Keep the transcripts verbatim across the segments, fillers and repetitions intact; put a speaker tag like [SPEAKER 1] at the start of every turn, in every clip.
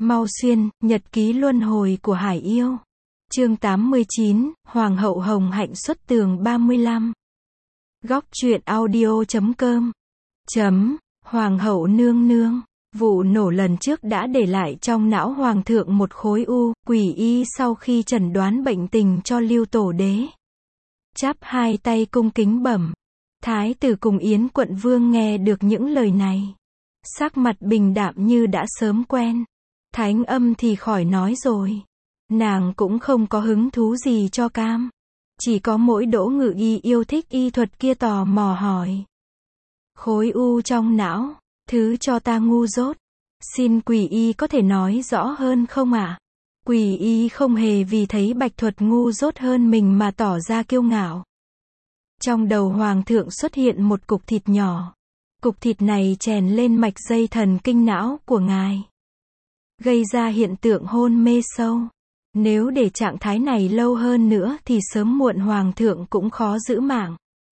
[SPEAKER 1] Mau xuyên, nhật ký luân hồi của Hải Yêu. Chương tám mươi chín, Hoàng hậu Hồng Hạnh xuất tường ba mươi lăm. Góc truyện audio chấm com. Chấm, Hoàng hậu nương nương. Vụ nổ lần trước đã để lại trong não hoàng thượng một khối u, quỷ y sau khi chẩn đoán bệnh tình cho Lưu Tổ đế. Chắp hai tay cung kính bẩm. Thái tử cùng Yến quận vương nghe được những lời này. Sắc mặt bình đạm như đã sớm quen. Thánh âm thì khỏi nói rồi. Nàng cũng không có hứng thú gì cho cam. Chỉ có mỗi Đỗ Ngự Y yêu thích y thuật kia tò mò hỏi. Khối u trong não, thứ cho ta ngu dốt. Xin quỷ y có thể nói rõ hơn không ạ? À? Quỷ y không hề vì thấy bạch thuật ngu dốt hơn mình mà tỏ ra kiêu ngạo. Trong đầu hoàng thượng xuất hiện một cục thịt nhỏ. Cục thịt này chèn lên mạch dây thần kinh não của ngài, gây ra hiện tượng hôn mê sâu. Nếu để trạng thái này lâu hơn nữa thì sớm muộn hoàng thượng cũng khó giữ mạng.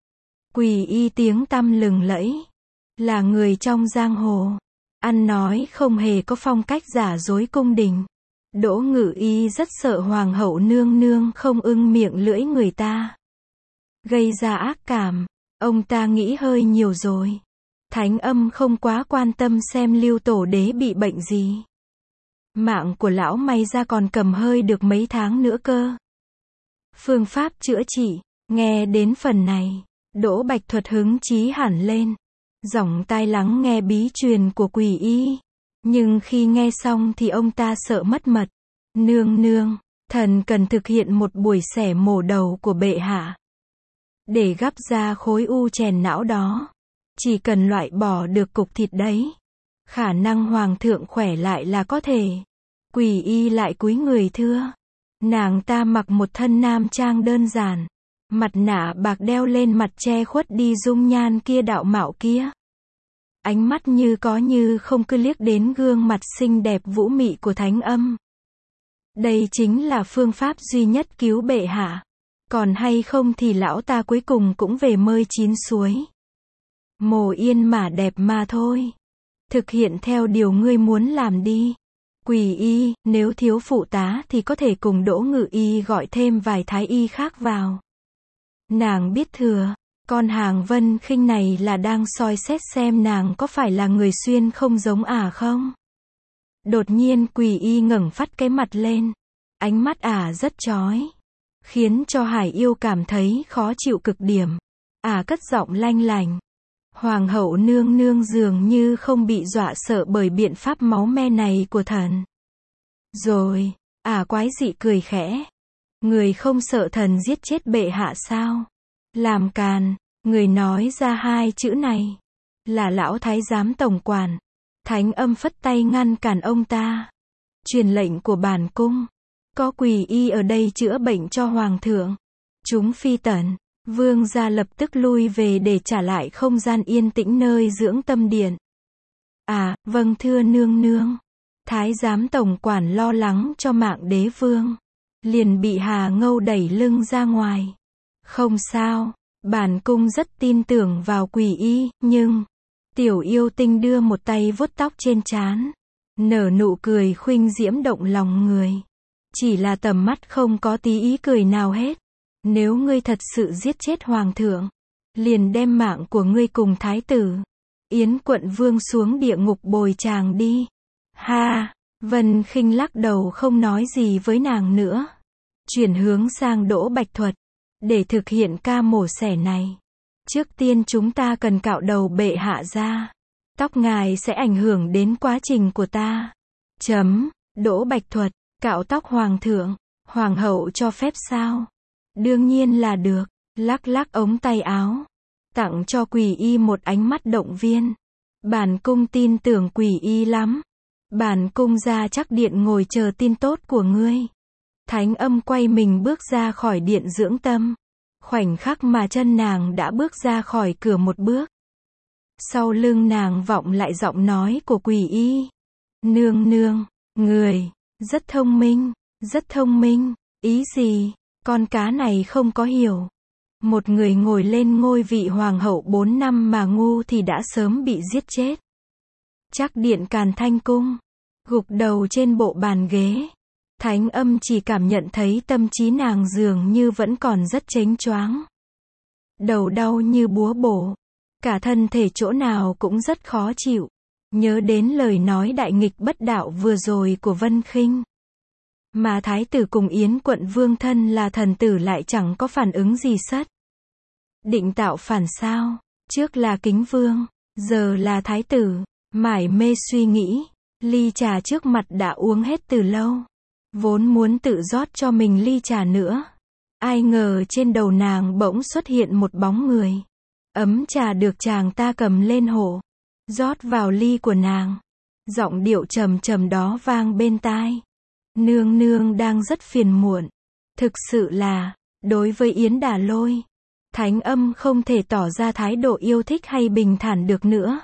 [SPEAKER 1] Quỷ y tiếng tăm lừng lẫy, là người trong giang hồ, ăn nói không hề có phong cách giả dối cung đình. Đỗ Ngự Y rất sợ hoàng hậu nương nương không ưng miệng lưỡi người ta, gây ra ác cảm. Ông ta nghĩ hơi nhiều rồi. Thánh âm không quá quan tâm xem Lưu Tổ đế bị bệnh gì. Mạng của lão may ra còn cầm hơi được mấy tháng nữa cơ. Phương pháp chữa trị. Nghe đến phần này, Đỗ Bạch Thuật hứng chí hẳn lên. Dòng tai lắng nghe bí truyền của quỷ y. Nhưng khi nghe xong thì ông ta sợ mất mật. Nương nương, thần cần thực hiện một buổi xẻ mổ đầu của bệ hạ, để gắp ra khối u chèn não đó. Chỉ cần loại bỏ được cục thịt đấy, khả năng hoàng thượng khỏe lại là có thể. Quỷ y lại cúi người thưa. Nàng ta mặc một thân nam trang đơn giản, mặt nạ bạc đeo lên mặt che khuất đi dung nhan kia đạo mạo kia. Ánh mắt như có như không cứ liếc đến gương mặt xinh đẹp vũ mị của thánh âm. Đây chính là phương pháp duy nhất cứu bệ hạ. Còn hay không thì lão ta cuối cùng cũng về mơi chín suối. Mồ yên mà đẹp mà thôi. Thực hiện theo điều ngươi muốn làm đi. Quỷ y, nếu thiếu phụ tá thì có thể cùng Đỗ Ngự Y gọi thêm vài thái y khác vào. Nàng biết thừa, con hàng Vân Khinh này là đang soi xét xem nàng có phải là người xuyên không giống ả à không? Đột nhiên quỷ y ngẩng phát cái mặt lên. Ánh mắt ả à rất chói, khiến cho Hải Yêu cảm thấy khó chịu cực điểm. Ả à cất giọng lanh lành. Hoàng hậu nương nương dường như không bị dọa sợ bởi biện pháp máu me này của thần. Rồi, ả à quái dị cười khẽ. Người không sợ thần giết chết bệ hạ sao? Làm càn, người nói ra hai chữ này là lão thái giám tổng quản. Thánh âm phất tay ngăn cản ông ta. Truyền lệnh của bản cung. Có quỷ y ở đây chữa bệnh cho hoàng thượng. Chúng phi tần. Vương gia lập tức lui về để trả lại không gian yên tĩnh nơi dưỡng tâm điện. À, vâng thưa nương nương. Thái giám tổng quản lo lắng cho mạng đế vương, liền bị Hà Ngâu đẩy lưng ra ngoài. Không sao, bản cung rất tin tưởng vào quỷ y, nhưng... Tiểu yêu tinh đưa một tay vuốt tóc trên trán, nở nụ cười khuynh diễm động lòng người. Chỉ là tầm mắt không có tí ý cười nào hết. Nếu ngươi thật sự giết chết hoàng thượng, liền đem mạng của ngươi cùng thái tử Yến quận vương xuống địa ngục bồi chàng đi. Ha, Vân Khinh lắc đầu không nói gì với nàng nữa. Chuyển hướng sang Đỗ Bạch Thuật. Để thực hiện ca mổ xẻ này, trước tiên chúng ta cần cạo đầu bệ hạ ra. Tóc ngài sẽ ảnh hưởng đến quá trình của ta. Chấm, Đỗ Bạch Thuật, cạo tóc hoàng thượng, hoàng hậu cho phép sao? Đương nhiên là được. Lắc lắc ống tay áo, tặng cho quỷ y một ánh mắt động viên. Bản cung tin tưởng quỷ y lắm. Bản cung ra chắc điện ngồi chờ tin tốt của ngươi. Thánh âm quay mình bước ra khỏi điện dưỡng tâm. Khoảnh khắc mà chân nàng đã bước ra khỏi cửa một bước, sau lưng nàng vọng lại giọng nói của quỷ y. Nương nương, người rất thông minh, rất thông minh. Ý gì? Con cá này không có hiểu. Một người ngồi lên ngôi vị hoàng hậu bốn năm mà ngu thì đã sớm bị giết chết. Chắc điện Càn Thanh cung. gục đầu trên bộ bàn ghế. Thánh Âm chỉ cảm nhận thấy tâm trí nàng dường như vẫn còn rất chếnh choáng. Đầu đau như búa bổ. Cả thân thể chỗ nào cũng rất khó chịu. Nhớ đến lời nói đại nghịch bất đạo vừa rồi của Vân Khinh. Mà thái tử cùng Yến quận vương thân là thần tử lại chẳng có phản ứng gì sất. Định tạo phản sao? Trước là kính vương, giờ là thái tử. Mải mê suy nghĩ, ly trà trước mặt đã uống hết từ lâu. Vốn muốn tự rót cho mình ly trà nữa. Ai ngờ trên đầu nàng bỗng xuất hiện một bóng người. Ấm trà được chàng ta cầm lên hộ, rót vào ly của nàng. Giọng điệu trầm trầm đó vang bên tai. Nương nương đang rất phiền muộn. Thực sự là, đối với Yến Đà Lôi, Thánh Âm không thể tỏ ra thái độ yêu thích hay bình thản được nữa.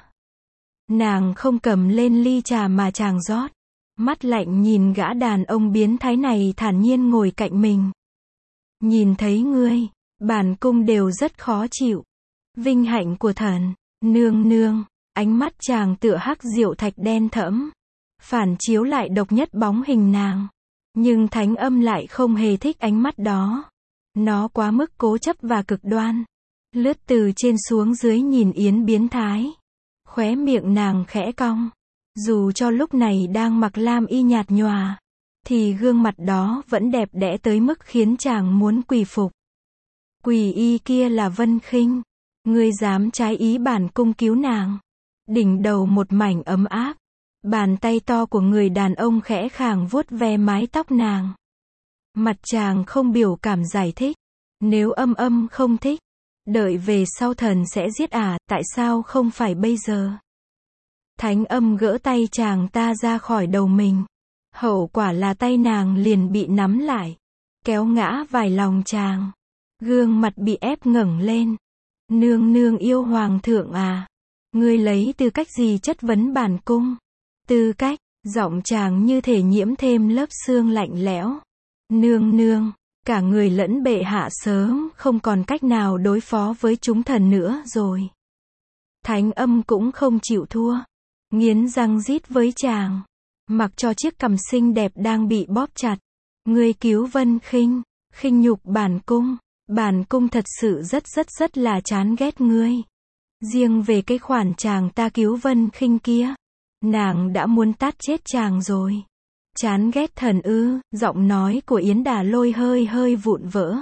[SPEAKER 1] Nàng không cầm lên ly trà mà chàng rót. Mắt lạnh nhìn gã đàn ông biến thái này thản nhiên ngồi cạnh mình. Nhìn thấy ngươi, bản cung đều rất khó chịu. Vinh hạnh của thần, nương nương, ánh mắt chàng tựa hắc diệu thạch đen thẫm. Phản chiếu lại độc nhất bóng hình nàng. Nhưng Thánh Âm lại không hề thích ánh mắt đó. Nó quá mức cố chấp và cực đoan. Lướt từ trên xuống dưới nhìn Yến biến thái. Khóe miệng nàng khẽ cong. Dù cho lúc này đang mặc lam y nhạt nhòa, thì gương mặt đó vẫn đẹp đẽ tới mức khiến chàng muốn quỳ phục. Quỳ y kia là Vân Khinh. Ngươi dám trái ý bản cung cứu nàng. Đỉnh đầu một mảnh ấm áp. Bàn tay to của người đàn ông khẽ khàng vuốt ve mái tóc nàng. Mặt chàng không biểu cảm giải thích. Nếu Âm Âm không thích, đợi về sau thần sẽ giết ả, tại sao không phải bây giờ? Thánh Âm gỡ tay chàng ta ra khỏi đầu mình. Hậu quả là tay nàng liền bị nắm lại, kéo ngã vài lòng chàng. Gương mặt bị ép ngẩng lên. Nương nương yêu hoàng thượng à? Ngươi lấy tư cách gì chất vấn bản cung? Tư cách, giọng chàng như thể nhiễm thêm lớp xương lạnh lẽo. Nương nương, cả người lẫn bệ hạ sớm không còn cách nào đối phó với chúng thần nữa rồi. Thánh Âm cũng không chịu thua. Nghiến răng rít với chàng. Mặc cho chiếc cằm xinh đẹp đang bị bóp chặt. Ngươi cứu Vân Khinh, khinh nhục bản cung. Bản cung thật sự rất rất rất là chán ghét ngươi. Riêng về cái khoản chàng ta cứu Vân Khinh kia, nàng đã muốn tát chết chàng rồi. Chán ghét thần ư? Giọng nói của Yến Đà Lôi hơi hơi vụn vỡ.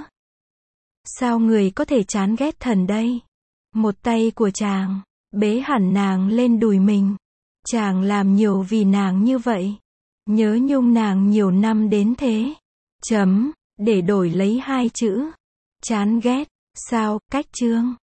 [SPEAKER 1] Sao người có thể chán ghét thần đây? Một tay của chàng bế hẳn nàng lên đùi mình. Chàng làm nhiều vì nàng như vậy. Nhớ nhung nàng nhiều năm đến thế. Chấm, để đổi lấy hai chữ. Chán ghét. Sao, cách chương.